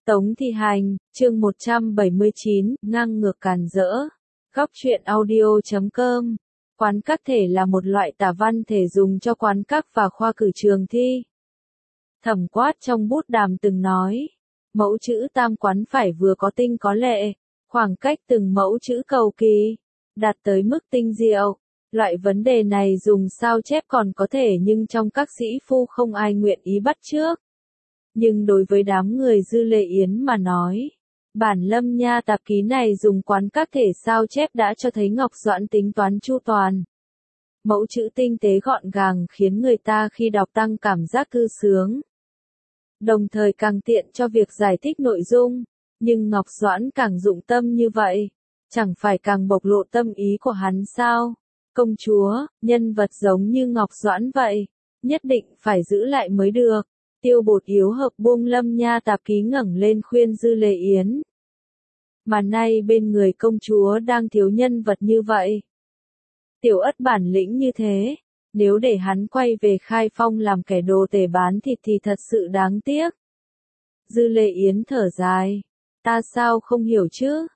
Tống Thi Hành, chương 179, ngang ngược càn rỡ. Góc truyện audio.com. Quán các thể là một loại tả văn thể dùng cho quán các và khoa cử trường thi. Thẩm Quát trong bút đàm từng nói, mẫu chữ tam quán phải vừa có tinh có lệ, khoảng cách từng mẫu chữ cầu kỳ, đạt tới mức tinh diệu. Loại vấn đề này dùng sao chép còn có thể nhưng trong các sĩ phu không ai nguyện ý bắt chước. Nhưng đối với đám người Dư Lệ Yến mà nói, bản Lâm Nha tạp ký này dùng quán các thể sao chép đã cho thấy Ngọc Doãn tính toán chu toàn. Mẫu chữ tinh tế gọn gàng khiến người ta khi đọc tăng cảm giác thư sướng. Đồng thời càng tiện cho việc giải thích nội dung, nhưng Ngọc Doãn càng dụng tâm như vậy, chẳng phải càng bộc lộ tâm ý của hắn sao? Công chúa, nhân vật giống như Ngọc Doãn vậy, nhất định phải giữ lại mới được. Tiêu Bột yếu hợp buông Lâm Nha tạp ký ngẩng lên khuyên Dư Lệ Yến. Mà nay bên người công chúa đang thiếu nhân vật như vậy. Tiểu Ất bản lĩnh như thế, nếu để hắn quay về Khai Phong làm kẻ đồ tể bán thịt thì thật sự đáng tiếc. Dư Lệ Yến thở dài, ta sao không hiểu chứ?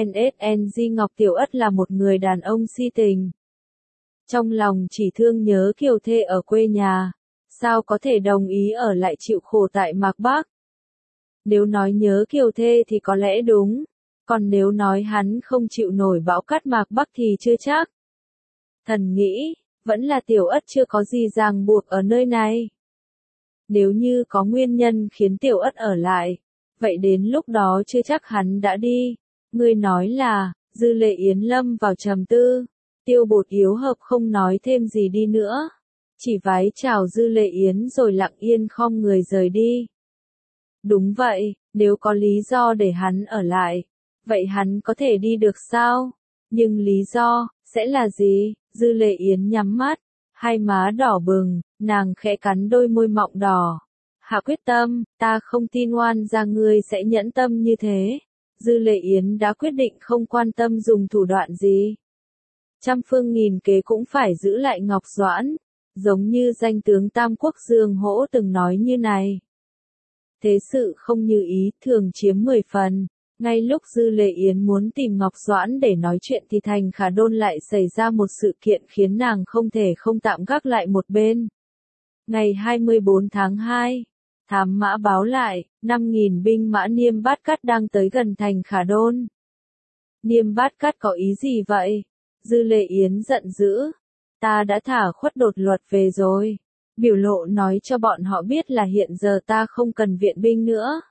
NSNG Ngọc Tiểu Ất là một người đàn ông si tình. Trong lòng chỉ thương nhớ kiều thê ở quê nhà. Sao có thể đồng ý ở lại chịu khổ tại Mạc Bắc? Nếu nói nhớ kiều thê thì có lẽ đúng, còn nếu nói hắn không chịu nổi bão cát Mạc Bắc thì chưa chắc. Thần nghĩ, vẫn là Tiểu Ất chưa có gì ràng buộc ở nơi này. Nếu như có nguyên nhân khiến Tiểu Ất ở lại, vậy đến lúc đó chưa chắc hắn đã đi. Ngươi nói là, Dư Lệ Yến lâm vào trầm tư, Tiêu Bột yếu hợp không nói thêm gì đi nữa. Chỉ vái chào Dư Lệ Yến rồi lặng yên khom người rời đi. Đúng vậy, nếu có lý do để hắn ở lại, vậy hắn có thể đi được sao? Nhưng lý do, sẽ là gì? Dư Lệ Yến nhắm mắt, hai má đỏ bừng, nàng khẽ cắn đôi môi mọng đỏ. Hạ quyết tâm, ta không tin oan gia ngươi sẽ nhẫn tâm như thế. Dư Lệ Yến đã quyết định không quan tâm dùng thủ đoạn gì. Trăm phương nghìn kế cũng phải giữ lại Ngọc Doãn. Giống như danh tướng Tam Quốc Dương Hỗ từng nói như này. Thế sự không như ý, thường chiếm 10 phần. Ngay lúc Dư Lệ Yến muốn tìm Ngọc Doãn để nói chuyện thì Thành Khả Đôn lại xảy ra một sự kiện khiến nàng không thể không tạm gác lại một bên. Ngày 24 tháng 2, thám mã báo lại, 5.000 binh mã Niêm Bát Cát đang tới gần Thành Khả Đôn. Niêm Bát Cát có ý gì vậy? Dư Lệ Yến giận dữ. Ta đã thả Khuất Đột Luật về rồi. Biểu lộ nói cho bọn họ biết là hiện giờ ta không cần viện binh nữa.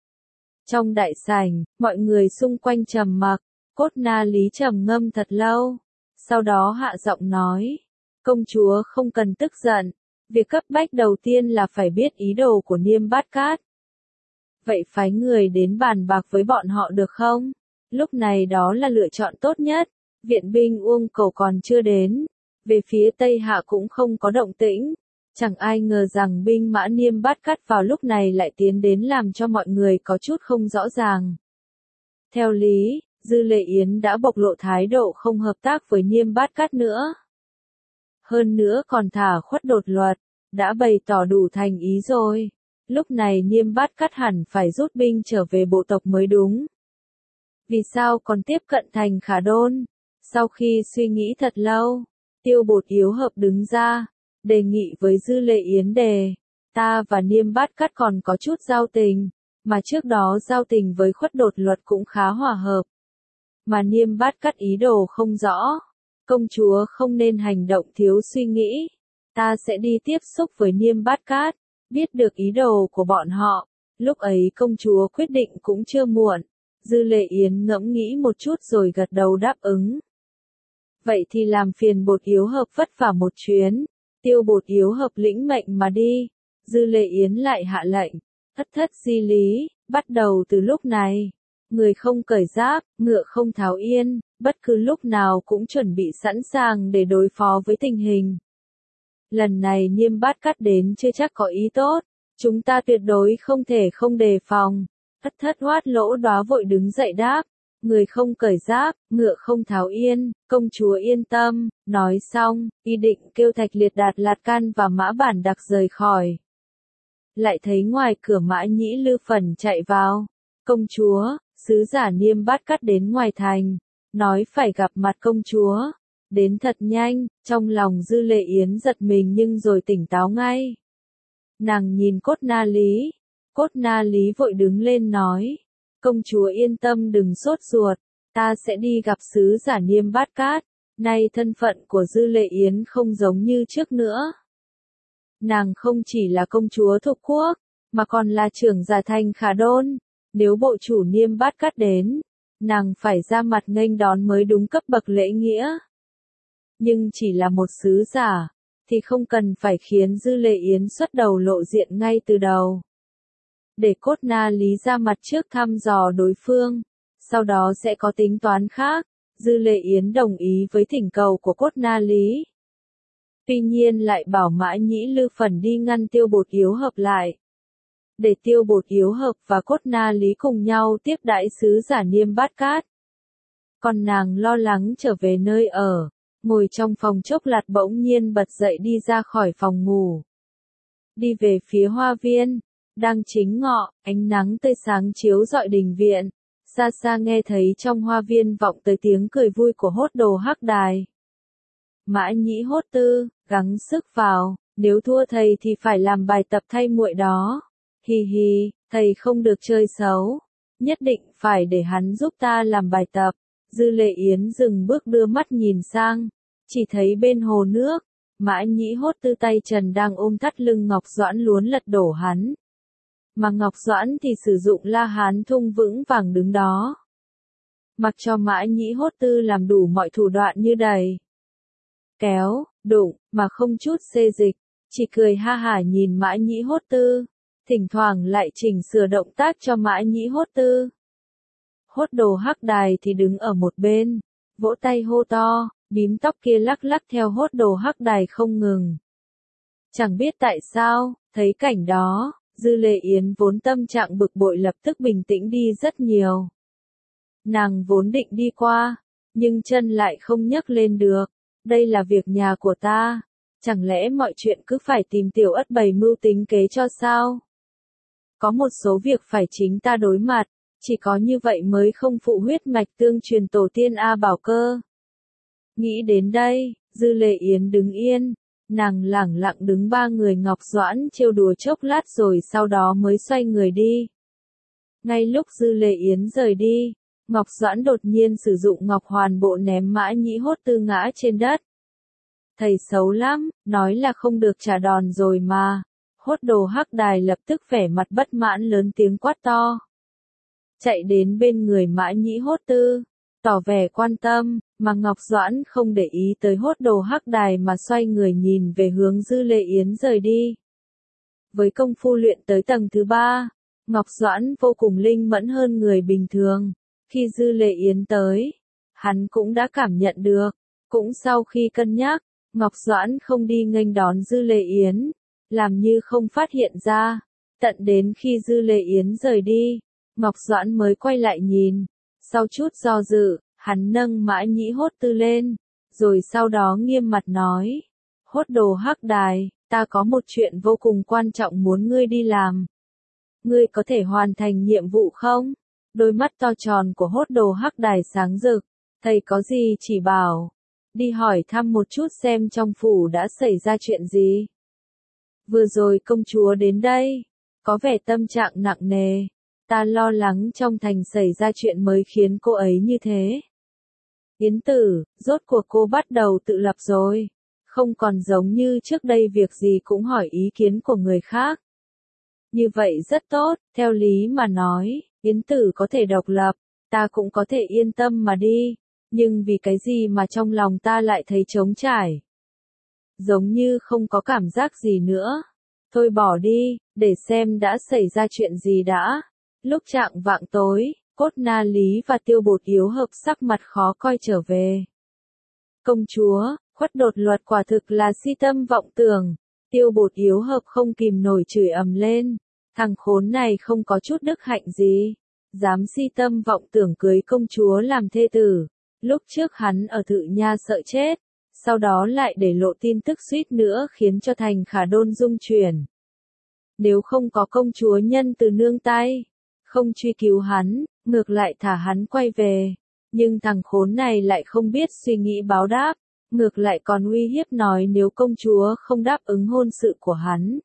Trong đại sảnh, mọi người xung quanh trầm mặc, Cốt Na Lý trầm ngâm thật lâu. Sau đó hạ giọng nói, công chúa không cần tức giận. Việc cấp bách đầu tiên là phải biết ý đồ của Niêm Bát Cát. Vậy phái người đến bàn bạc với bọn họ được không? Lúc này đó là lựa chọn tốt nhất. Viện binh Uông Cầu còn chưa đến. Về phía Tây Hạ cũng không có động tĩnh, chẳng ai ngờ rằng binh mã Niêm Bát Cát vào lúc này lại tiến đến làm cho mọi người có chút không rõ ràng. Theo lý, Dư Lệ Yến đã bộc lộ thái độ không hợp tác với Niêm Bát Cát nữa. Hơn nữa còn thả Khuất Đột Luật, đã bày tỏ đủ thành ý rồi. Lúc này Niêm Bát Cát hẳn phải rút binh trở về bộ tộc mới đúng. Vì sao còn tiếp cận Thành Khả Đôn? Sau khi suy nghĩ thật lâu, Tiêu Bột yếu hợp đứng ra, đề nghị với Dư Lệ Yến ta và Niêm Bát Cát còn có chút giao tình, mà trước đó giao tình với Khuất Đột Luật cũng khá hòa hợp. Mà Niêm Bát Cát ý đồ không rõ, công chúa không nên hành động thiếu suy nghĩ, ta sẽ đi tiếp xúc với Niêm Bát Cát, biết được ý đồ của bọn họ, lúc ấy công chúa quyết định cũng chưa muộn. Dư Lệ Yến ngẫm nghĩ một chút rồi gật đầu đáp ứng. Vậy thì làm phiền Bột yếu hợp vất vả một chuyến. Tiêu Bột yếu hợp lĩnh mệnh mà đi. Dư Lệ Yến lại hạ lệnh. Thất di lý, bắt đầu từ lúc này. Người không cởi giáp, ngựa không tháo yên, bất cứ lúc nào cũng chuẩn bị sẵn sàng để đối phó với tình hình. Lần này Niêm Bát Cát đến chưa chắc có ý tốt. Chúng ta tuyệt đối không thể không đề phòng. Thất Hoát Lỗ Đóa vội đứng dậy đáp. Người không cởi giáp, ngựa không tháo yên, công chúa yên tâm. Nói xong, y định kêu Thạch Liệt Đạt Lạt Can và Mã Bản Đặc rời khỏi. Lại thấy ngoài cửa Mã Nhĩ Lư Phần chạy vào. Công chúa, sứ giả Niêm Bát Cát đến ngoài thành, nói phải gặp mặt công chúa. Đến thật nhanh, trong lòng Dư Lệ Yến giật mình nhưng rồi tỉnh táo ngay. Nàng nhìn Cốt Na Lý. Cốt Na Lý vội đứng lên nói. Công chúa yên tâm đừng sốt ruột, ta sẽ đi gặp sứ giả Niêm Bát Cát. Nay thân phận của Dư Lệ Yến không giống như trước nữa. Nàng không chỉ là công chúa thuộc quốc, mà còn là trưởng giả thành Khả Đôn. Nếu bộ chủ Niêm Bát Cát đến, nàng phải ra mặt nghênh đón mới đúng cấp bậc lễ nghĩa. Nhưng chỉ là một sứ giả, thì không cần phải khiến Dư Lệ Yến xuất đầu lộ diện ngay từ đầu. Để Cốt Na Lý ra mặt trước thăm dò đối phương, sau đó sẽ có tính toán khác. Dư Lệ Yến đồng ý với thỉnh cầu của Cốt Na Lý. Tuy nhiên lại bảo Mã Nhĩ Lư Phần đi ngăn Tiêu Bột Yếu Hợp lại. Để Tiêu Bột Yếu Hợp và Cốt Na Lý cùng nhau tiếp đãi sứ giả Niêm Bát Cát. Còn nàng lo lắng trở về nơi ở, ngồi trong phòng chốc lát bỗng nhiên bật dậy đi ra khỏi phòng ngủ. Đi về phía hoa viên, đang chính ngọ, ánh nắng tươi sáng chiếu rọi đình viện. Xa xa nghe thấy trong hoa viên vọng tới tiếng cười vui của Hốt Đồ Hắc Đài. Mã Nhĩ Hốt Tư, gắng sức vào, nếu thua thầy thì phải làm bài tập thay muội đó. Hi hi, thầy không được chơi xấu, nhất định phải để hắn giúp ta làm bài tập. Dư Lệ Yến dừng bước đưa mắt nhìn sang, chỉ thấy bên hồ nước, Mã Nhĩ Hốt Tư tay trần đang ôm thắt lưng Ngọc Doãn luốn lật đổ hắn. Mà Ngọc Doãn thì sử dụng La Hán thung vững vàng đứng đó. Mặc cho Mã Nhĩ Hốt Tư làm đủ mọi thủ đoạn như đẩy, kéo, đụng, mà không chút xê dịch, chỉ cười ha hả nhìn Mã Nhĩ Hốt Tư, thỉnh thoảng lại chỉnh sửa động tác cho Mã Nhĩ Hốt Tư. Hốt Đồ Hắc Đài thì đứng ở một bên, vỗ tay hô to, bím tóc kia lắc lắc theo Hốt Đồ Hắc Đài không ngừng. Chẳng biết tại sao, thấy cảnh đó, Dư Lệ Yến vốn tâm trạng bực bội lập tức bình tĩnh đi rất nhiều. Nàng vốn định đi qua, nhưng chân lại không nhấc lên được. Đây là việc nhà của ta, chẳng lẽ mọi chuyện cứ phải tìm Tiểu Ất bày mưu tính kế cho sao? Có một số việc phải chính ta đối mặt, chỉ có như vậy mới không phụ huyết mạch tương truyền tổ tiên A Bảo Cơ. Nghĩ đến đây, Dư Lệ Yến đứng yên. Nàng lẳng lặng đứng ba người Ngọc Doãn trêu đùa chốc lát rồi sau đó mới xoay người đi. Ngay lúc Dư Lệ Yến rời đi, Ngọc Doãn đột nhiên sử dụng Ngọc Hoàn Bộ ném Mã Nhĩ Hốt Tư ngã trên đất. Thầy xấu lắm, nói là không được trả đòn rồi mà. Hốt Đồ Hắc Đài lập tức vẻ mặt bất mãn lớn tiếng quát to. Chạy đến bên người Mã Nhĩ Hốt Tư, tỏ vẻ quan tâm, mà Ngọc Doãn không để ý tới Hốt Đồ Hắc Đài mà xoay người nhìn về hướng Dư Lệ Yến rời đi. Với công phu luyện tới tầng thứ 3, Ngọc Doãn vô cùng linh mẫn hơn người bình thường. Khi Dư Lệ Yến tới, hắn cũng đã cảm nhận được. Cũng sau khi cân nhắc, Ngọc Doãn không đi nghênh đón Dư Lệ Yến, làm như không phát hiện ra. Tận đến khi Dư Lệ Yến rời đi, Ngọc Doãn mới quay lại nhìn. Sau chút do dự, hắn nâng Mã Nhĩ Hốt Tư lên, rồi sau đó nghiêm mặt nói. Hốt Đồ Hắc Đài, ta có một chuyện vô cùng quan trọng muốn ngươi đi làm. Ngươi có thể hoàn thành nhiệm vụ không? Đôi mắt to tròn của Hốt Đồ Hắc Đài sáng rực, thầy có gì chỉ bảo. Đi hỏi thăm một chút xem trong phủ đã xảy ra chuyện gì. Vừa rồi công chúa đến đây, có vẻ tâm trạng nặng nề. Ta lo lắng trong thành xảy ra chuyện mới khiến cô ấy như thế. Yến Tử, rốt cuộc cô bắt đầu tự lập rồi. Không còn giống như trước đây việc gì cũng hỏi ý kiến của người khác. Như vậy rất tốt, theo lý mà nói, Yến Tử có thể độc lập, ta cũng có thể yên tâm mà đi. Nhưng vì cái gì mà trong lòng ta lại thấy trống trải. Giống như không có cảm giác gì nữa. Thôi bỏ đi, để xem đã xảy ra chuyện gì đã. Lúc chạng vạng tối, Cốt Na Lý và Tiêu Bột Yếu Hợp sắc mặt khó coi trở về. Công chúa, Khuất Đột Luật quả thực là si tâm vọng tưởng. Tiêu Bột Yếu Hợp không kìm nổi chửi ầm lên. Thằng khốn này không có chút đức hạnh gì. Dám si tâm vọng tưởng cưới công chúa làm thê tử. Lúc trước hắn ở Thự Nha sợ chết. Sau đó lại để lộ tin tức suýt nữa khiến cho thành Khả Đôn rung chuyển. Nếu không có công chúa nhân từ nương tay, không truy cứu hắn, ngược lại thả hắn quay về. Nhưng thằng khốn này lại không biết suy nghĩ báo đáp, ngược lại còn uy hiếp nói nếu công chúa không đáp ứng hôn sự của hắn.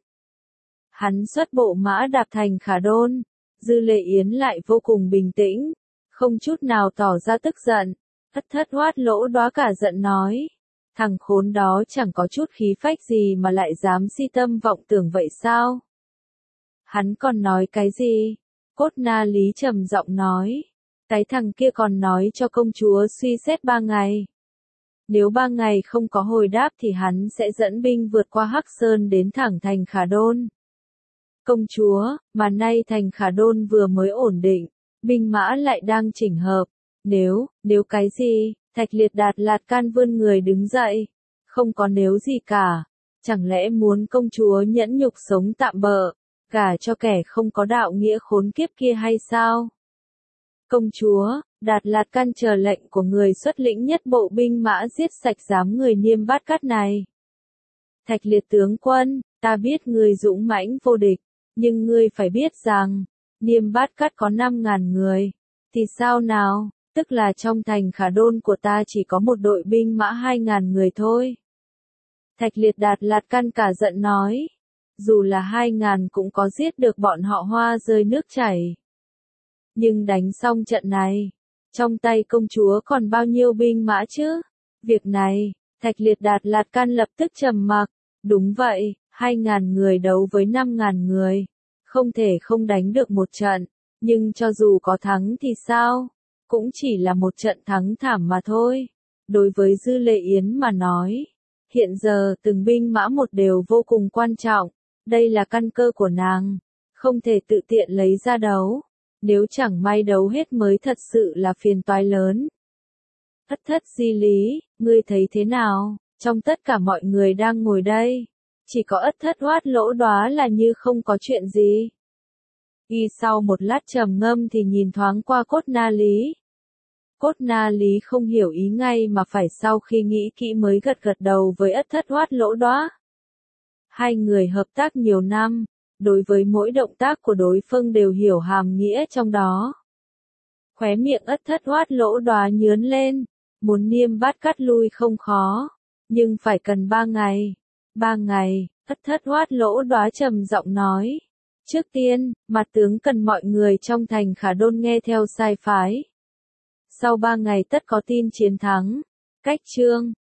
Hắn xuất bộ mã đạp thành Khả Đôn, Dư Lệ Yến lại vô cùng bình tĩnh, không chút nào tỏ ra tức giận. Thất Thất Hoát Lỗ Đóa cả giận nói, thằng khốn đó chẳng có chút khí phách gì mà lại dám si tâm vọng tưởng vậy sao? Hắn còn nói cái gì? Cốt Na Lý trầm giọng nói, cái thằng kia còn nói cho công chúa suy xét 3 ngày. Nếu 3 ngày không có hồi đáp thì hắn sẽ dẫn binh vượt qua Hắc Sơn đến thẳng thành Khả Đôn. Công chúa, mà nay thành Khả Đôn vừa mới ổn định, binh mã lại đang chỉnh hợp. Nếu cái gì? Thạch Liệt Đạt Lạt Can vươn người đứng dậy. Không có nếu gì cả. Chẳng lẽ muốn công chúa nhẫn nhục sống tạm bợ, gả cho kẻ không có đạo nghĩa khốn kiếp kia hay sao? Công chúa, Đạt Lạt Can chờ lệnh của người xuất lĩnh nhất bộ binh mã giết sạch đám người Niêm Bát Cát này. Thạch Liệt tướng quân, ta biết người dũng mãnh vô địch, nhưng ngươi phải biết rằng, Niêm Bát Cát có 5.000 người, thì sao nào, tức là trong thành Khả Đôn của ta chỉ có một đội binh mã 2.000 người thôi. Thạch Liệt Đạt Lạt Can cả giận nói, dù là 2.000 cũng có giết được bọn họ hoa rơi nước chảy. Nhưng đánh xong trận này, trong tay công chúa còn bao nhiêu binh mã chứ? Việc này, Thạch Liệt Đạt Lạt Can lập tức trầm mặc, đúng vậy, 2.000 người đấu với 5.000 người, không thể không đánh được một trận, nhưng cho dù có thắng thì sao? Cũng chỉ là một trận thắng thảm mà thôi. Đối với Dư Lệ Yến mà nói, hiện giờ từng binh mã một đều vô cùng quan trọng, đây là căn cơ của nàng, không thể tự tiện lấy ra đấu, nếu chẳng may đấu hết mới thật sự là phiền toái lớn. Thất Thất Di Lý, ngươi thấy thế nào? Trong tất cả mọi người đang ngồi đây, chỉ có Ất Thất Hoát Lỗ Đóa là như không có chuyện gì. Y sau một lát trầm ngâm thì nhìn thoáng qua Cốt Na Lý. Cốt Na Lý không hiểu ý ngay mà phải sau khi nghĩ kỹ mới gật gật đầu với Ất Thất Hoát Lỗ Đóa. Hai người hợp tác nhiều năm, đối với mỗi động tác của đối phương đều hiểu hàm nghĩa trong đó. Khóe miệng Ất Thất Hoát Lỗ Đóa nhướn lên, muốn Niêm Bát Cát lui không khó, nhưng phải cần 3 ngày. 3 ngày, Ất Thất Hoát Lỗ Đóa trầm giọng nói. Trước tiên, mặt tướng cần mọi người trong thành Khả Đôn nghe theo sai phái. Sau 3 ngày tất có tin chiến thắng. Cách chương